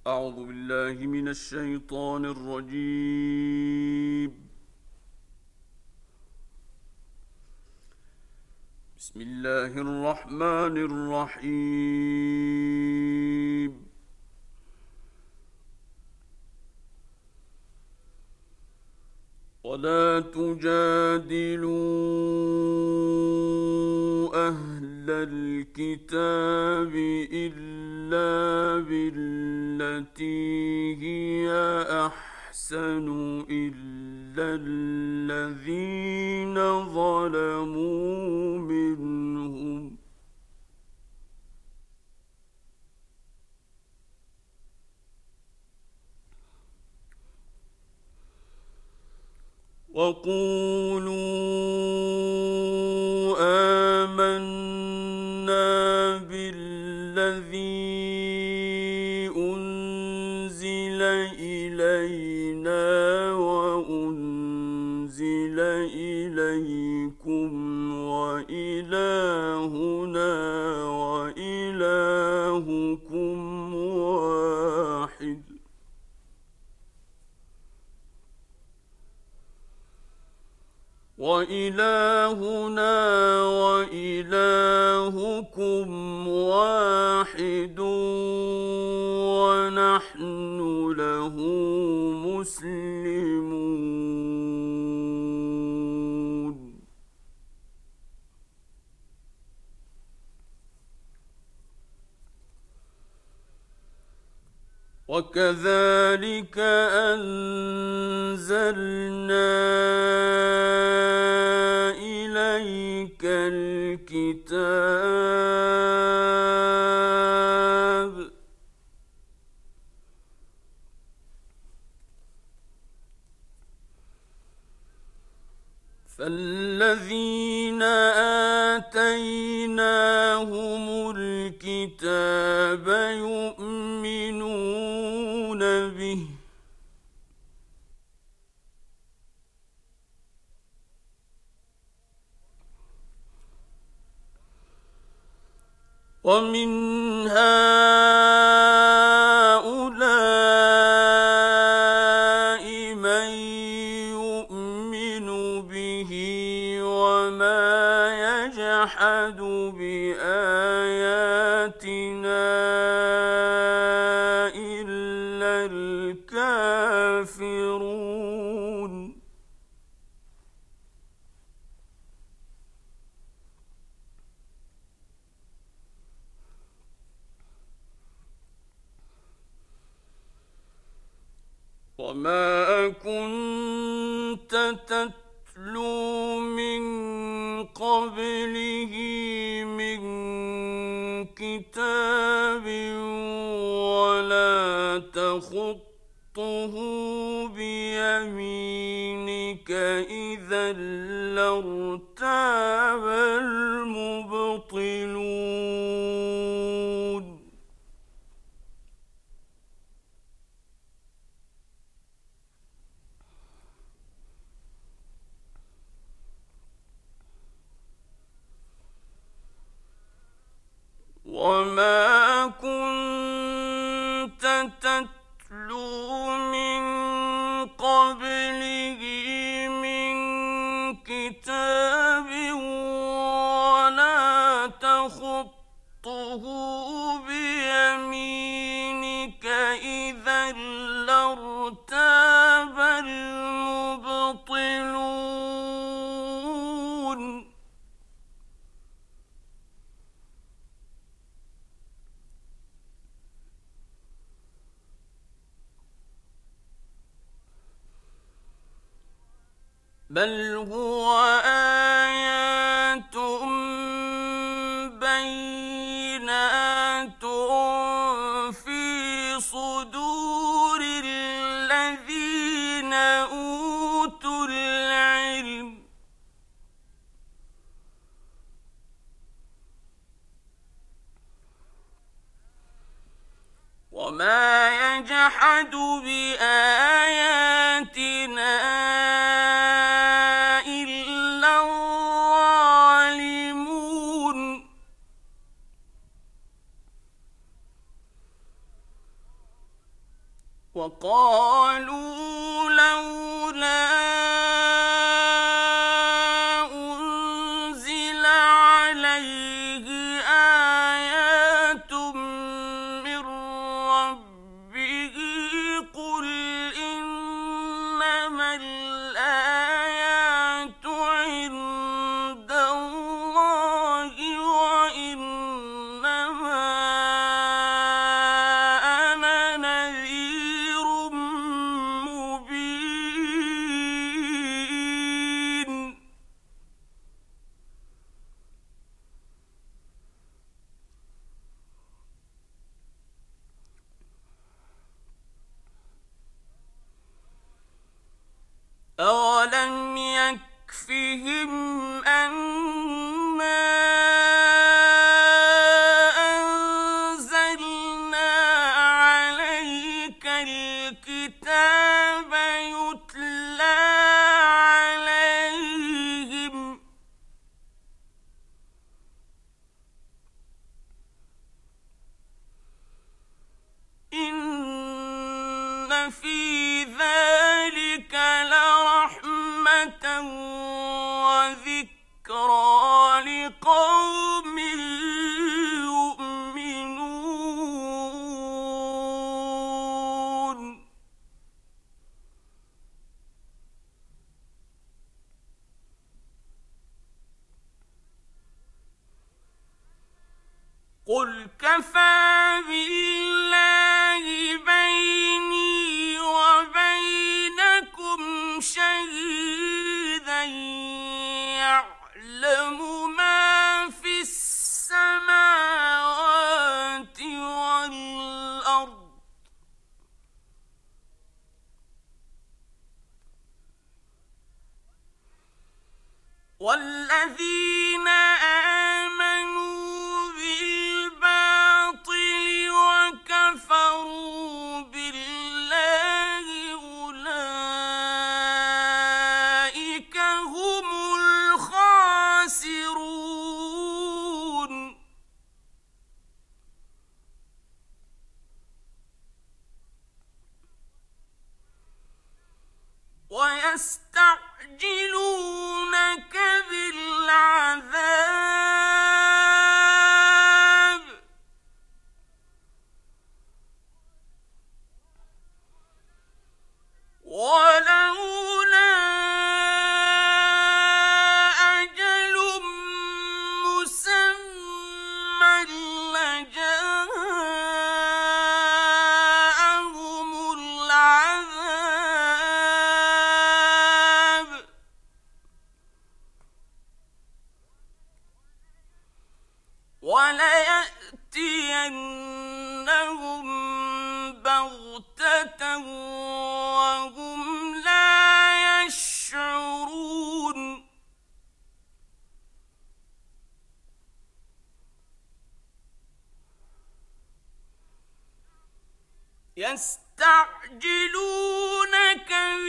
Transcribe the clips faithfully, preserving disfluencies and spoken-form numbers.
أعوذ بالله من الشيطان الرجيم. بسم الله الرحمن الرحيم. ولا تجادلوا أهل الكتاب إلا بالتي هي أحسن إلا الذين ظلموا منهم وقولوا آمنا بالذي أنزل إلينا وأنزل إليكم وإلهنا وإلهكم واحد وإلهنا وإلهكم واحد ونحن له مسلمون. وكذلك أنزلنا إليك الكتاب فالذين آتيناهم الكتاب يؤمنون به ومن هؤلاء من يؤمن به وما يجحد بآياتنا إلا الكافرون. وما كنت تتلو من قبله من كتاب ولا تخطه بيمينك إذا لارتاب المبطلون. وما كنت تتلو من قبله من كتاب ولا تخطه بيمينك إذا لارتاب المبطلون. بل هو آيات بينات في صدور الذين أوتوا العلم وما يجحد بآياتنا إلا الظالمون. وقالوا لولا أنزل عليه آيات من ربه قل إنما الآيات عند الله وإنما أنا نذير مبين. أولم يكفهم أنا أنزلنا عليك الكتاب يتلى عليهم إن في ذلك لرحمة وذكرى لقوم يؤمنون. قل كفى بالله بيني وبينكم شهيدا يعلم ما في السماوات والأرض والذين آمنوا بالباطل وكفروا بالله أولئك هم الخاسرون. ويستعجلونك بالعذاب ولولا أجل مسمى لجاءهم العذاب وليأتينهم بغتة وهم لا يشعرون. يستعجلونك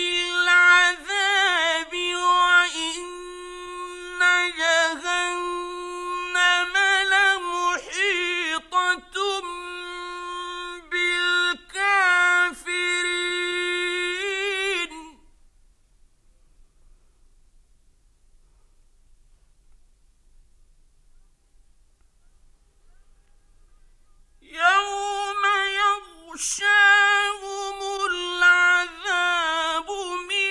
بالعذاب وإن جهنم لمحيطة بالكافرين. يوم يغشاهم العذاب من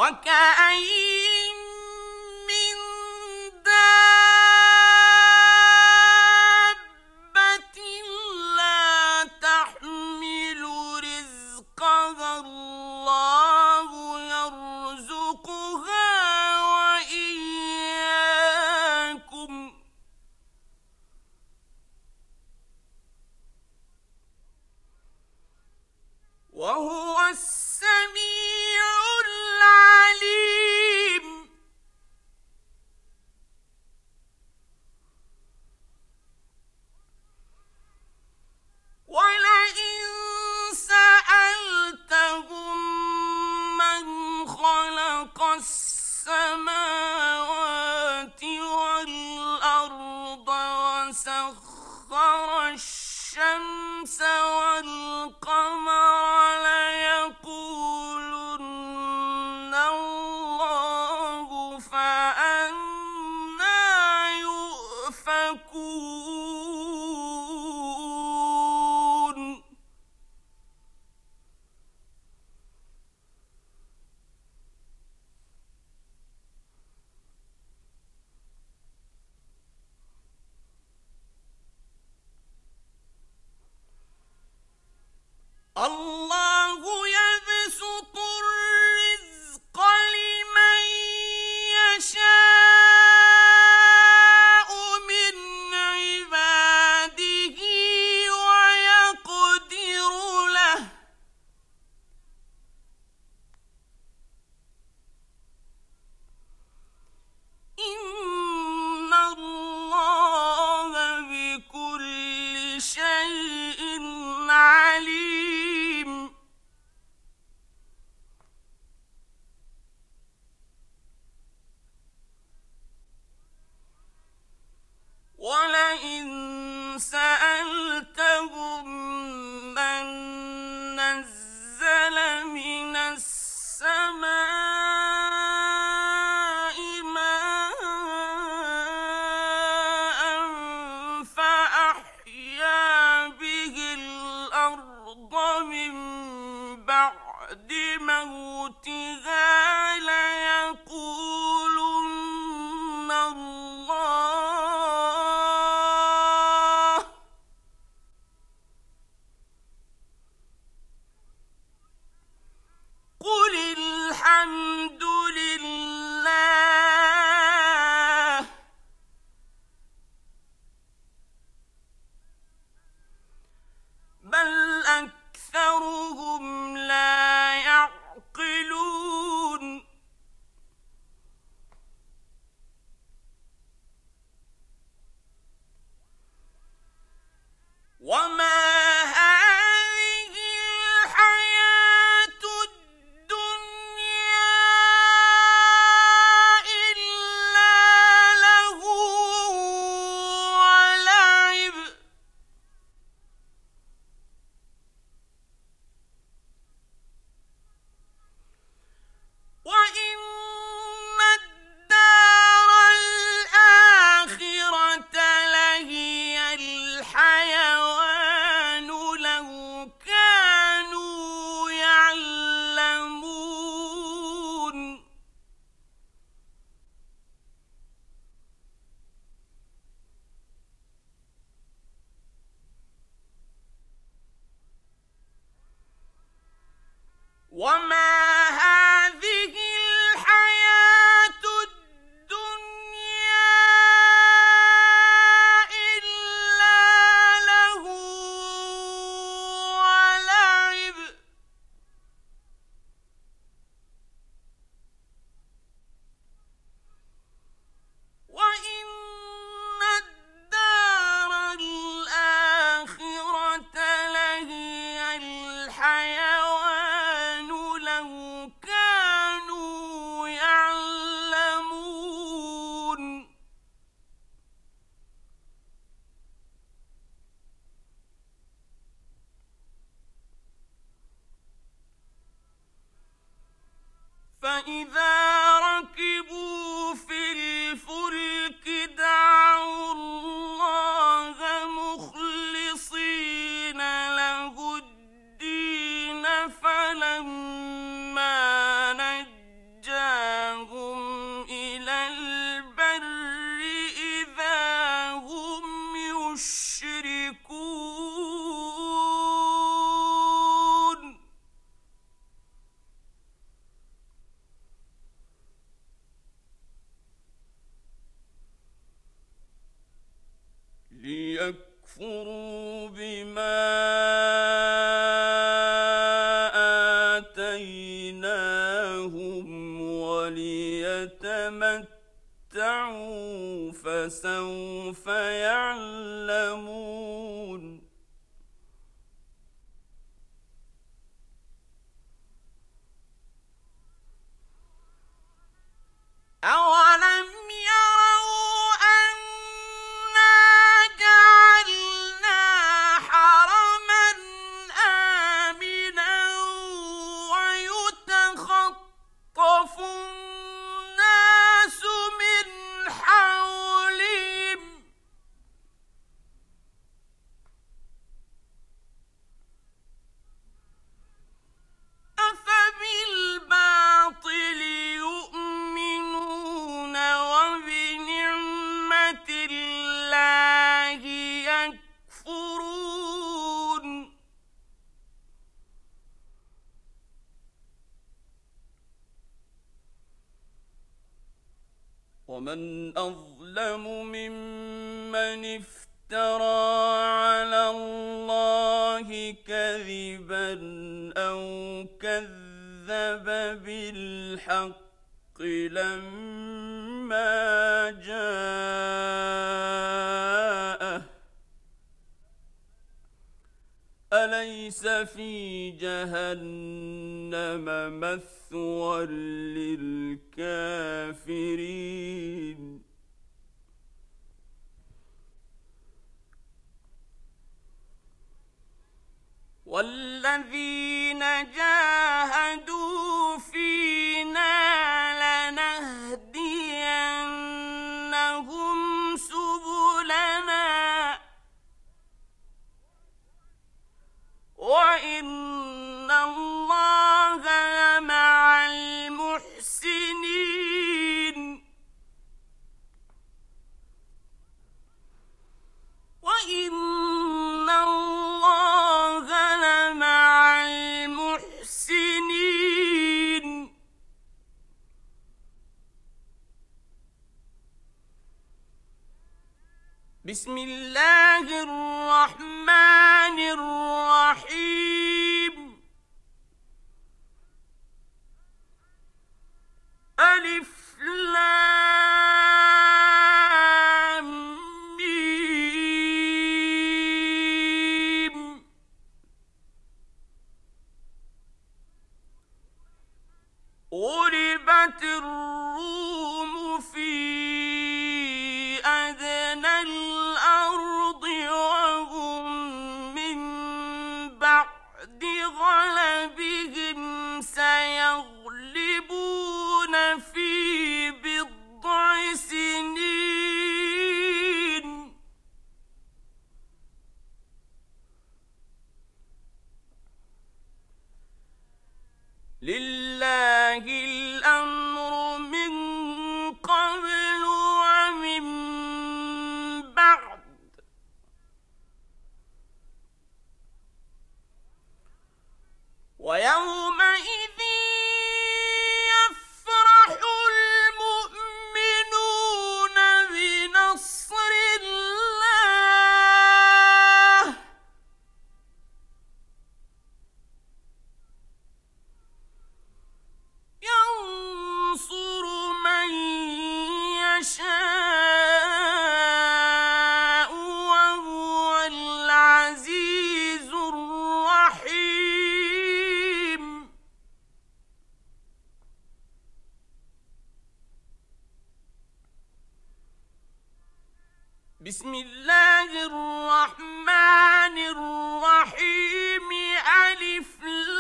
وكأين من دابة لا تحمل رزقها الله يرزقها وإياكم وهو السميع العليم. ولئن سألتهم من خلق السماوات والأرض وسخر الشمس والقمر ليقولن الله فأنى يؤفكون. الله يبسط الرزق لمن يشاء من عباده ويقدر له إن الله بكل شيء عليم. ولئن سألتهم من نزل من السماء ماء فأحيا به الأرض من بعد موتها ليقولن الله قل الحمد لله بل أكثرهم لا يعقلون. وما هذه الحياة الدنيا إلا لهو ولعب وإن الدار الآخرة لهي الحيوان لو كانوا يعلمون. وما هذه الحياة الدنيا إلا لهو ولعب وإن الدار الآخرة لهي الحيوان لو كانوا يعلمون. فإذا ركبوا في الفلك دعوا الله مخلصين له الدين فلما نجاهم ليكفروا بما آتيناهم وليتمتعوا فسوف يعلمون أولم يروا أنا جعلنا حرما آمنا ويتخطف الناس من حولهم أفبالباطل يؤمنون وبنعمة الله يكفرون ومن أظلم ممن افترى على الله كذبا أو كذب بالحق لما جاءه أليس في جهنم مثوى للكافرين والذين جاهدوا فينا لنهدينهم سبلنا وإن الله لمع المحسنين وإن الله لمع المحسنين بسم الله الرحمن الرحيم ألف لام ميم غلبت الروم في أدنى الأرض وهم من بعد غلبهم سيغلبون في بضع سنين لله الأمر من قبل ومن بعد ويومئذ يفرح المؤمنون بنصر الله ينصر من يشاء وهو العزيز الرحيم بسم الله الرحمن الرحيم ألف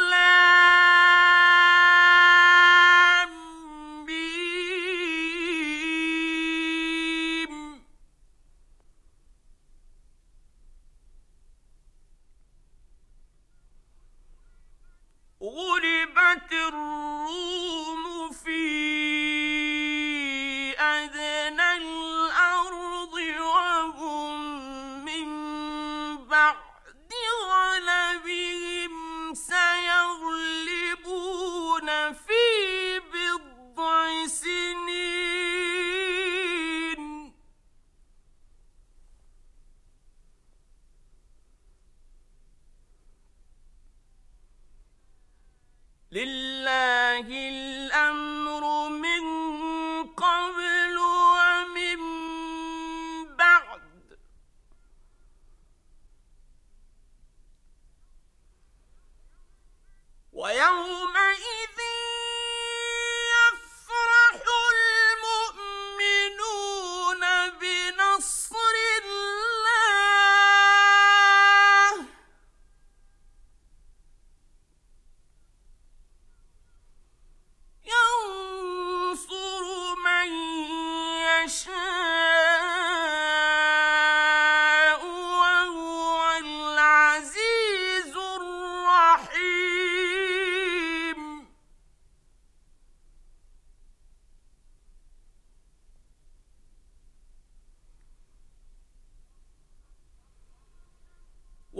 لام ميم غلبت الروم في أدنى الأرض وهم من بعد غلبهم سيغلبون في بضع سنين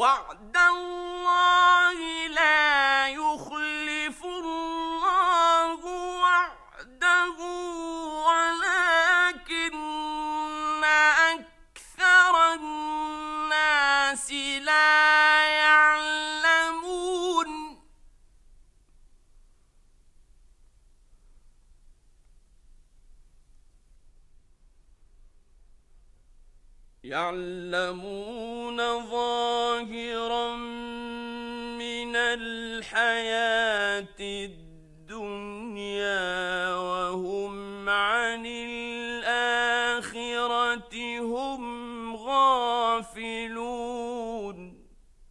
وعد الله لا يخلف الله وعده ولكن أكثر الناس لا يعلمون يعلمون ظاهرا من الحياة الدنيا وهم عن الآخرة هم غافلون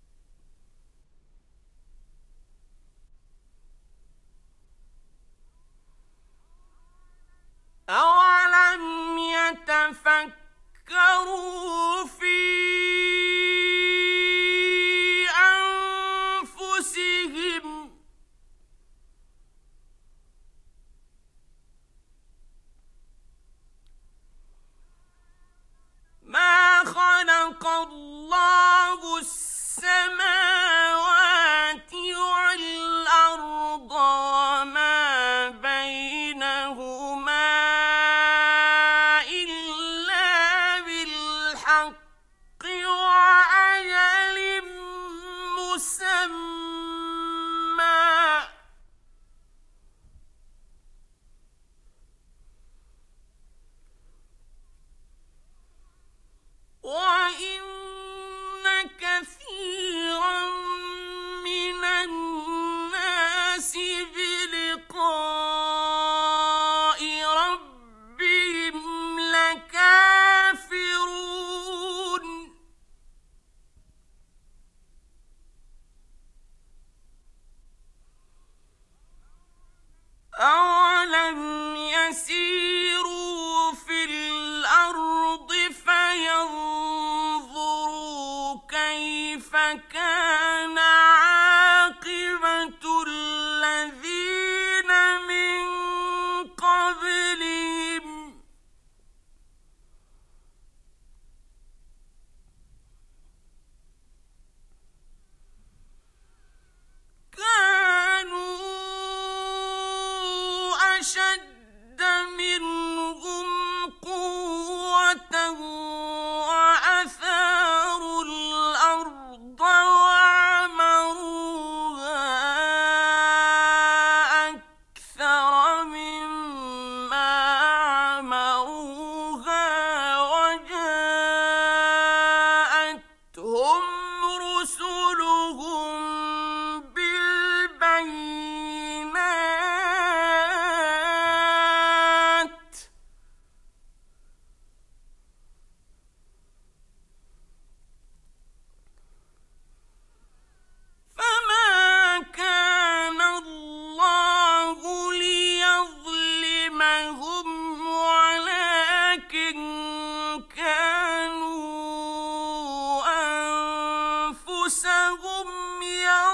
أولم يتفكروا في أنفسهم ما خلق الله السماوات والأرض وما بينهما إلا بالحق وأجل مسمى وإن كثيرا من الناس بلقاء ربهم لكافرون أولم يسيروا في الأرض فينظروا كيف كان عاقبة الذين من قبلهم كانوا أشد منهم قوة وأثاروا الأرض وعمروها أكثر مما عمروها وجاءتهم رسلهم بالبينات فما كان الله ليظلمهم ولكن كانوا أنفسهم يظلمون